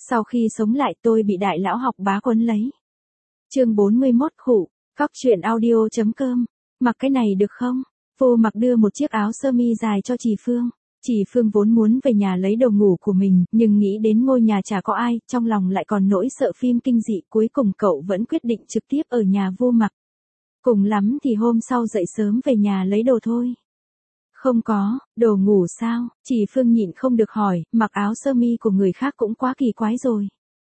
Sau khi sống lại tôi bị đại lão học bá quấn lấy. Chương 41 khủ, Cóc truyện audio.com. Mặc cái này được không? Vô Mặc đưa một chiếc áo sơ mi dài cho Trì Phương. Trì Phương vốn muốn về nhà lấy đồ ngủ của mình, nhưng nghĩ đến ngôi nhà chả có ai, trong lòng lại còn nỗi sợ phim kinh dị, cuối cùng cậu vẫn quyết định trực tiếp ở nhà Vô Mặc. Cùng lắm thì hôm sau dậy sớm về nhà lấy đồ thôi. Không có, đồ ngủ sao? Trì Phương nhịn không được hỏi, mặc áo sơ mi của người khác cũng quá kỳ quái rồi.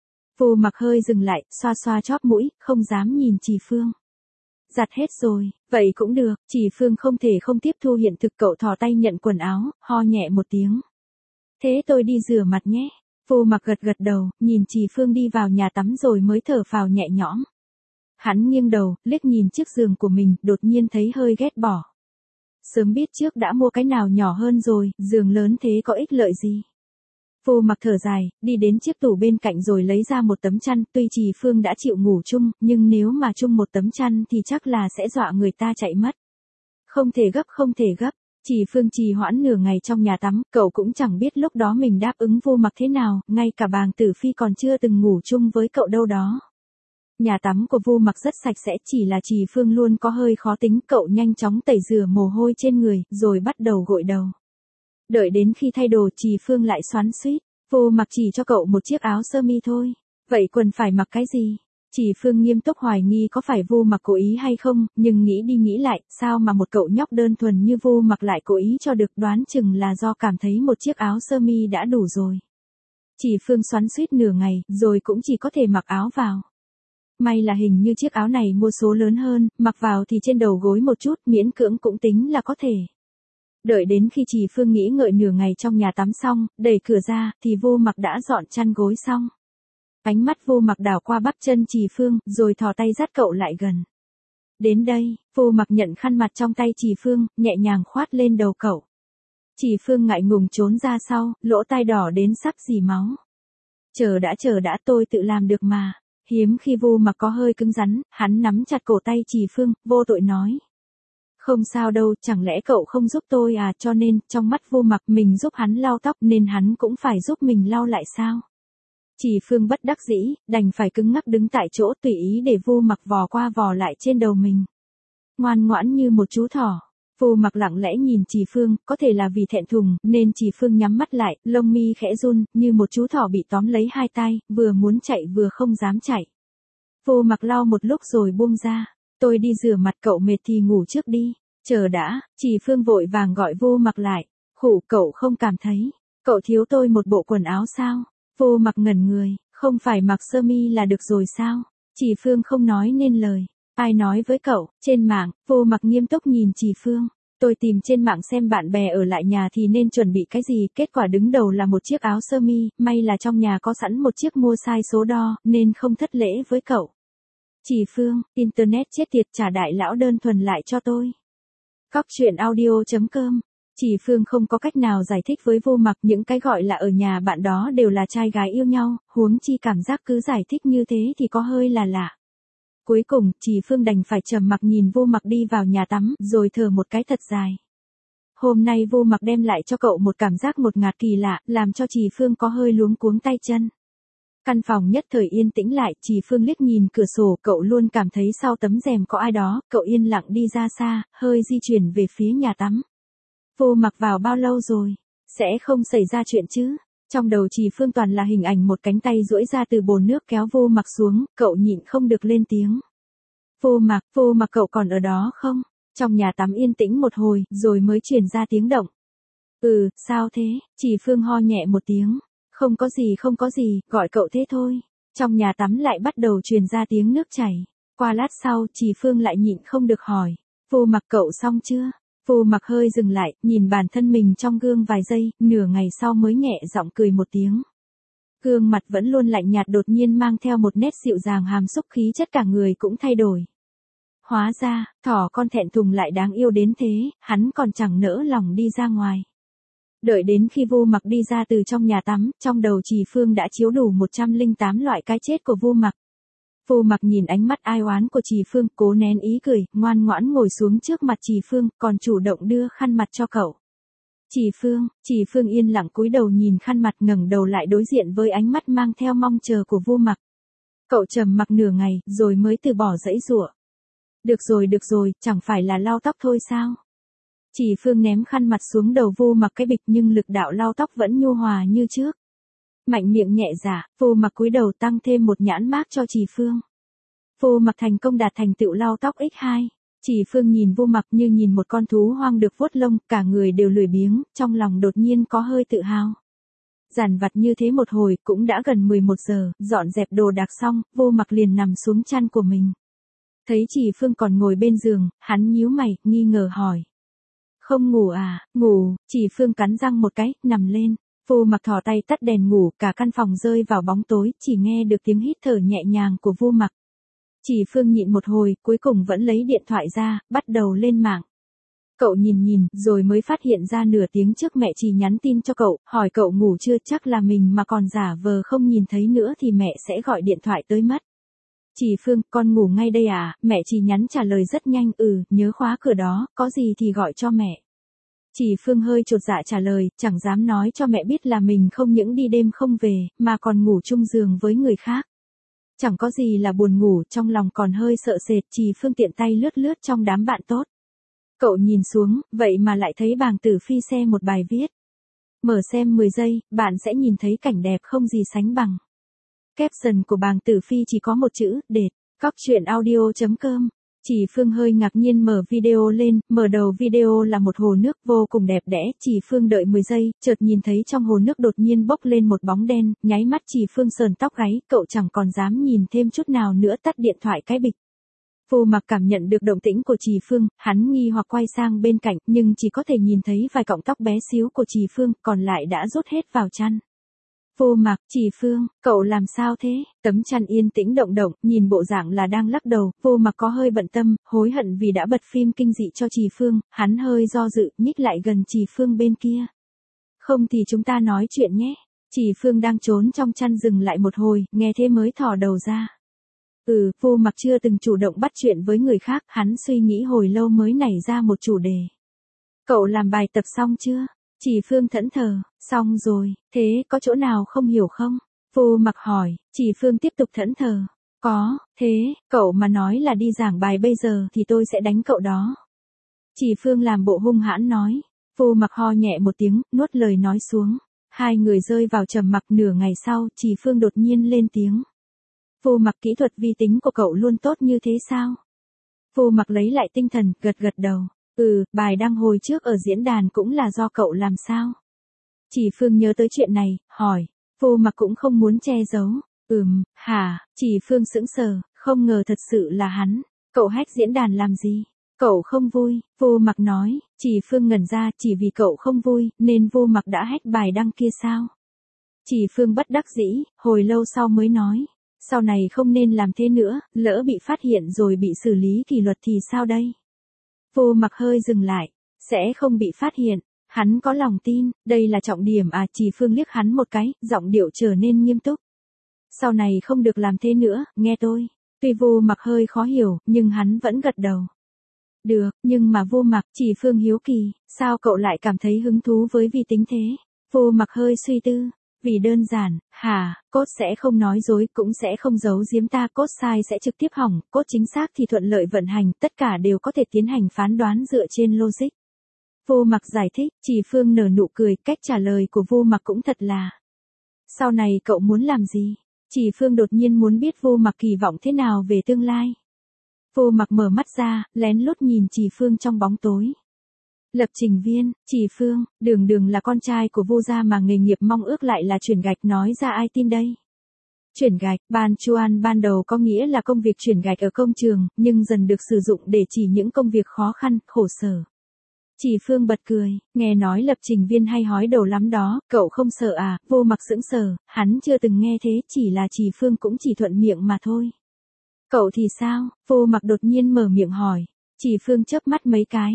Vô Mặc hơi dừng lại, xoa xoa chóp mũi, không dám nhìn Trì Phương. Giặt hết rồi, vậy cũng được, Trì Phương không thể không tiếp thu hiện thực, cậu thò tay nhận quần áo, ho nhẹ một tiếng. Thế tôi đi rửa mặt nhé. Vô Mặc gật gật đầu, nhìn Trì Phương đi vào nhà tắm rồi mới thở phào nhẹ nhõm. Hắn nghiêng đầu, liếc nhìn chiếc giường của mình, đột nhiên thấy hơi ghét bỏ. Sớm biết trước đã mua cái nào nhỏ hơn rồi, giường lớn thế có ích lợi gì. Vô Mặc thở dài, đi đến chiếc tủ bên cạnh rồi lấy ra một tấm chăn, tuy Trì Phương đã chịu ngủ chung, nhưng nếu mà chung một tấm chăn thì chắc là sẽ dọa người ta chạy mất. Không thể gấp. Trì Phương trì hoãn nửa ngày trong nhà tắm, cậu cũng chẳng biết lúc đó mình đáp ứng Vô Mặc thế nào, ngay cả Bàng Tử Phi còn chưa từng ngủ chung với cậu đâu đó. Nhà tắm của Vô Mặc rất sạch sẽ, chỉ là Trì Phương luôn có hơi khó tính, cậu nhanh chóng tẩy rửa mồ hôi trên người, rồi bắt đầu gội đầu. Đợi đến khi thay đồ, Trì Phương lại xoắn xuýt, Vô Mặc chỉ cho cậu một chiếc áo sơ mi thôi, vậy quần phải mặc cái gì? Trì Phương nghiêm túc hoài nghi có phải Vô Mặc cố ý hay không, nhưng nghĩ đi nghĩ lại, sao mà một cậu nhóc đơn thuần như Vô Mặc lại cố ý cho được, đoán chừng là do cảm thấy một chiếc áo sơ mi đã đủ rồi. Trì Phương xoắn xuýt nửa ngày, rồi cũng chỉ có thể mặc áo vào. May là hình như chiếc áo này mua số lớn hơn, mặc vào thì trên đầu gối một chút, miễn cưỡng cũng tính là có thể. Đợi đến khi Trì Phương nghĩ ngợi nửa ngày trong nhà tắm xong, đẩy cửa ra, thì Vô Mặc đã dọn chăn gối xong. Ánh mắt Vô Mặc đảo qua bắp chân Trì Phương, rồi thò tay dắt cậu lại gần. Đến đây, Vô Mặc nhận khăn mặt trong tay Trì Phương, nhẹ nhàng khoát lên đầu cậu. Trì Phương ngại ngùng trốn ra sau, lỗ tai đỏ đến sắp rỉ máu. Chờ đã, tôi tự làm được mà. Hiếm khi Vô Mặc có hơi cứng rắn, hắn nắm chặt cổ tay Trì Phương, vô tội nói. Không sao đâu, chẳng lẽ cậu không giúp tôi à, cho nên, trong mắt Vô Mặc mình giúp hắn lau tóc nên hắn cũng phải giúp mình lau lại sao? Trì Phương bất đắc dĩ, đành phải cứng ngắc đứng tại chỗ tùy ý để Vô Mặc vò qua vò lại trên đầu mình. Ngoan ngoãn như một chú thỏ. Vô Mặc lặng lẽ nhìn Trì Phương, có thể là vì thẹn thùng, nên Trì Phương nhắm mắt lại, lông mi khẽ run, như một chú thỏ bị tóm lấy hai tay, vừa muốn chạy vừa không dám chạy. Vô Mặc lau một lúc rồi buông ra, tôi đi rửa mặt, cậu mệt thì ngủ trước đi. Chờ đã, Trì Phương vội vàng gọi Vô Mặc lại. Khủ, cậu không cảm thấy cậu thiếu tôi một bộ quần áo sao? Vô Mặc ngẩn người, không phải mặc sơ mi là được rồi sao? Trì Phương không nói nên lời. Ai nói với cậu? Trên mạng. Vô Mặc nghiêm túc nhìn Trì Phương. Tôi tìm trên mạng xem bạn bè ở lại nhà thì nên chuẩn bị cái gì, kết quả đứng đầu là một chiếc áo sơ mi, may là trong nhà có sẵn một chiếc mua sai số đo, nên không thất lễ với cậu. Trì Phương, internet chết tiệt, trả đại lão đơn thuần lại cho tôi. Cóc truyện audio.com. Trì Phương không có cách nào giải thích với Vô Mặc, những cái gọi là ở nhà bạn đó đều là trai gái yêu nhau, huống chi cảm giác cứ giải thích như thế thì có hơi là lạ. Cuối cùng, Trì Phương đành phải trầm mặc nhìn Vô Mặc đi vào nhà tắm, rồi thở một cái thật dài. Hôm nay Vô Mặc đem lại cho cậu một cảm giác ngột ngạt kỳ lạ, làm cho Trì Phương có hơi luống cuống tay chân. Căn phòng nhất thời yên tĩnh lại, Trì Phương liếc nhìn cửa sổ, cậu luôn cảm thấy sau tấm rèm có ai đó, cậu yên lặng đi ra xa, hơi di chuyển về phía nhà tắm. Vô Mặc vào bao lâu rồi? Sẽ không xảy ra chuyện chứ? Trong đầu Trì Phương toàn là hình ảnh một cánh tay duỗi ra từ bồn nước kéo Vô Mặc xuống, cậu nhịn không được lên tiếng. Vô Mặc cậu còn ở đó không? Trong nhà tắm yên tĩnh một hồi, rồi mới truyền ra tiếng động. Sao thế? Trì Phương ho nhẹ một tiếng. Không có gì, gọi cậu thế thôi. Trong nhà tắm lại bắt đầu truyền ra tiếng nước chảy. Qua lát sau, Trì Phương lại nhịn không được hỏi. Vô Mặc cậu xong chưa? Vô Mặc hơi dừng lại, nhìn bản thân mình trong gương vài giây, nửa ngày sau mới nhẹ giọng cười một tiếng. Gương mặt vẫn luôn lạnh nhạt đột nhiên mang theo một nét dịu dàng hàm xúc, khí chất cả người cũng thay đổi. Hóa ra, thỏ con thẹn thùng lại đáng yêu đến thế, hắn còn chẳng nỡ lòng đi ra ngoài. Đợi đến khi Vô Mặc đi ra từ trong nhà tắm, trong đầu Trì Phương đã chiếu đủ 108 loại cái chết của Vô Mặc. Vô Mặc nhìn ánh mắt ai oán của Trì Phương, cố nén ý cười, ngoan ngoãn ngồi xuống trước mặt Trì Phương, còn chủ động đưa khăn mặt cho cậu. Chỉ Phương yên lặng cúi đầu nhìn khăn mặt, ngẩng đầu lại đối diện với ánh mắt mang theo mong chờ của Vu Mặc. Cậu trầm mặc nửa ngày, rồi mới từ bỏ giãy giụa. Được rồi, chẳng phải là lau tóc thôi sao? Chỉ Phương ném khăn mặt xuống đầu Vu Mặc cái bịch, nhưng lực đạo lau tóc vẫn nhu hòa như trước. Mạnh miệng nhẹ dạ, Vu Mặc cúi đầu tăng thêm một nhãn mác cho Chỉ Phương. Vu Mặc thành công đạt thành tựu lau tóc x2. Chỉ Phương nhìn Vu Mặc như nhìn một con thú hoang được vuốt lông, cả người đều lười biếng, trong lòng đột nhiên có hơi tự hào. Dằn vặt như thế một hồi, cũng đã gần 11 giờ, dọn dẹp đồ đạc xong, Vu Mặc liền nằm xuống chăn của mình. Thấy Chỉ Phương còn ngồi bên giường, hắn nhíu mày, nghi ngờ hỏi. Không ngủ à? Ngủ. Chỉ Phương cắn răng một cái, nằm lên. Vu Mặc thò tay tắt đèn ngủ, cả căn phòng rơi vào bóng tối, chỉ nghe được tiếng hít thở nhẹ nhàng của Vu Mặc. Chỉ Phương nhịn một hồi, cuối cùng vẫn lấy điện thoại ra, bắt đầu lên mạng. Cậu nhìn, rồi mới phát hiện ra nửa tiếng trước mẹ Chỉ nhắn tin cho cậu, hỏi cậu ngủ chưa, chắc là mình mà còn giả vờ không nhìn thấy nữa thì mẹ sẽ gọi điện thoại tới mất. Chỉ Phương, con ngủ ngay đây à? Mẹ Chỉ nhắn trả lời rất nhanh, nhớ khóa cửa đó, có gì thì gọi cho mẹ. Chỉ Phương hơi chột dạ trả lời, chẳng dám nói cho mẹ biết là mình không những đi đêm không về, mà còn ngủ chung giường với người khác. Chẳng có gì là buồn ngủ, trong lòng còn hơi sợ sệt. Chỉ Phương tiện tay lướt trong đám bạn tốt. Cậu nhìn xuống, vậy mà lại thấy Bàng Tử Phi share một bài viết. Mở xem 10 giây, bạn sẽ nhìn thấy cảnh đẹp không gì sánh bằng. Caption của Bàng Tử Phi chỉ có một chữ, đệt. Coctruyện.audio.com. Chỉ Phương hơi ngạc nhiên mở video lên, mở đầu video là một hồ nước vô cùng đẹp đẽ. Chỉ Phương đợi 10 giây, chợt nhìn thấy trong hồ nước đột nhiên bốc lên một bóng đen, nháy mắt Chỉ Phương sờn tóc gáy, cậu chẳng còn dám nhìn thêm chút nào nữa, tắt điện thoại cái bịch. Vu Mặc cảm nhận được động tĩnh của Chỉ Phương, hắn nghi hoặc quay sang bên cạnh, nhưng chỉ có thể nhìn thấy vài cọng tóc bé xíu của Chỉ Phương, còn lại đã rút hết vào chăn. Vu Mặc, Chỉ Phương, cậu làm sao thế? Tấm chăn yên tĩnh động, nhìn bộ dạng là đang lắc đầu. Vu Mặc có hơi bận tâm, hối hận vì đã bật phim kinh dị cho Chỉ Phương, hắn hơi do dự, nhích lại gần Chỉ Phương bên kia. Không thì chúng ta nói chuyện nhé. Chỉ Phương đang trốn trong chăn dừng lại một hồi, nghe thế mới thò đầu ra. Vu Mặc chưa từng chủ động bắt chuyện với người khác, hắn suy nghĩ hồi lâu mới nảy ra một chủ đề. Cậu làm bài tập xong chưa? Chỉ Phương thẫn thờ, xong rồi, thế có chỗ nào không hiểu không? Vu Mặc hỏi. Chỉ Phương tiếp tục thẫn thờ. Có, thế, cậu mà nói là đi giảng bài bây giờ thì tôi sẽ đánh cậu đó. Chỉ Phương làm bộ hung hãn nói. Vu Mặc ho nhẹ một tiếng, nuốt lời nói xuống. Hai người rơi vào trầm mặc. Nửa ngày sau, Chỉ Phương đột nhiên lên tiếng. Vu Mặc, kỹ thuật vi tính của cậu luôn tốt như thế sao? Vu Mặc lấy lại tinh thần, gật đầu. Bài đăng hồi trước ở diễn đàn cũng là do cậu làm sao? Chỉ Phương nhớ tới chuyện này, hỏi. Vu Mặc cũng không muốn che giấu. Hả? Chỉ Phương sững sờ, không ngờ thật sự là hắn. Cậu hack diễn đàn làm gì? Cậu không vui, Vu Mặc nói. Chỉ Phương ngẩn ra, chỉ vì cậu không vui, nên Vu Mặc đã hack bài đăng kia sao? Chỉ Phương bất đắc dĩ, hồi lâu sau mới nói. Sau này không nên làm thế nữa, lỡ bị phát hiện rồi bị xử lý kỷ luật thì sao đây? Vu Mặc hơi dừng lại. Sẽ không bị phát hiện. Hắn có lòng tin, đây là trọng điểm à? Chỉ Phương liếc hắn một cái, giọng điệu trở nên nghiêm túc. Sau này không được làm thế nữa, nghe tôi. Tuy Vu Mặc hơi khó hiểu, nhưng hắn vẫn gật đầu. Được, nhưng mà Vu Mặc, Chỉ Phương hiếu kỳ, sao cậu lại cảm thấy hứng thú với vi tính thế? Vu Mặc hơi suy tư. Vì đơn giản, code sẽ không nói dối, cũng sẽ không giấu giếm ta, code sai sẽ trực tiếp hỏng, code chính xác thì thuận lợi vận hành, tất cả đều có thể tiến hành phán đoán dựa trên logic. Vu Mặc giải thích. Chỉ Phương nở nụ cười, cách trả lời của Vu Mặc cũng thật là. Sau này cậu muốn làm gì? Chỉ Phương đột nhiên muốn biết Vu Mặc kỳ vọng thế nào về tương lai. Vu Mặc mở mắt ra, lén lút nhìn Chỉ Phương trong bóng tối. Lập trình viên. Chỉ Phương, Đường là con trai của Vu gia mà nghề nghiệp mong ước lại là chuyển gạch, nói ra ai tin đây? Chuyển gạch, ban chuan ban đầu có nghĩa là công việc chuyển gạch ở công trường, nhưng dần được sử dụng để chỉ những công việc khó khăn, khổ sở. Chỉ Phương bật cười, nghe nói lập trình viên hay hói đầu lắm đó, cậu không sợ à? Vu Mặc sững sờ, hắn chưa từng nghe thế, chỉ là Chỉ Phương cũng chỉ thuận miệng mà thôi. Cậu thì sao? Vu Mặc đột nhiên mở miệng hỏi. Chỉ Phương chớp mắt mấy cái.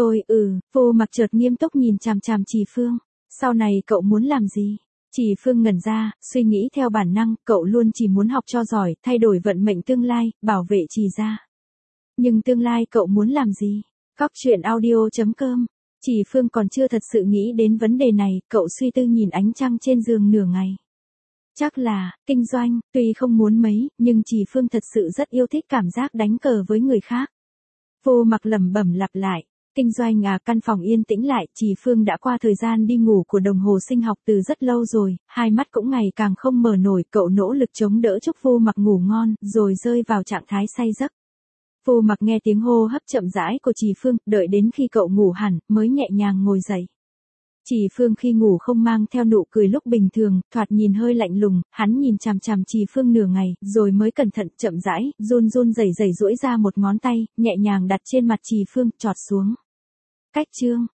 Vu Mặc chợt nghiêm túc nhìn chằm chằm Chỉ Phương. Sau này cậu muốn làm gì? Chỉ Phương ngẩn ra, suy nghĩ theo bản năng, cậu luôn chỉ muốn học cho giỏi, thay đổi vận mệnh tương lai, bảo vệ Chỉ gia. Nhưng tương lai cậu muốn làm gì? Coctruyện.audio.com Chỉ Phương còn chưa thật sự nghĩ đến vấn đề này, cậu suy tư nhìn ánh trăng trên giường nửa ngày. Chắc là, kinh doanh, tuy không muốn mấy, nhưng Chỉ Phương thật sự rất yêu thích cảm giác đánh cờ với người khác. Vô Mặc lẩm bẩm lặp lại. Kinh doanh à, căn phòng yên tĩnh lại, Chỉ Phương đã qua thời gian đi ngủ của đồng hồ sinh học từ rất lâu rồi, hai mắt cũng ngày càng không mở nổi, cậu nỗ lực chống đỡ chúc Vô Mặc ngủ ngon, rồi rơi vào trạng thái say giấc. Vô Mặc nghe tiếng hô hấp chậm rãi của Chỉ Phương, đợi đến khi cậu ngủ hẳn, mới nhẹ nhàng ngồi dậy. Chỉ Phương khi ngủ không mang theo nụ cười lúc bình thường, thoạt nhìn hơi lạnh lùng, hắn nhìn chằm chằm Chỉ Phương nửa ngày, rồi mới cẩn thận, chậm rãi, run run rẩy rẩy duỗi ra một ngón tay, nhẹ nhàng đặt trên mặt Chỉ Phương, chọt xuống. Cách chương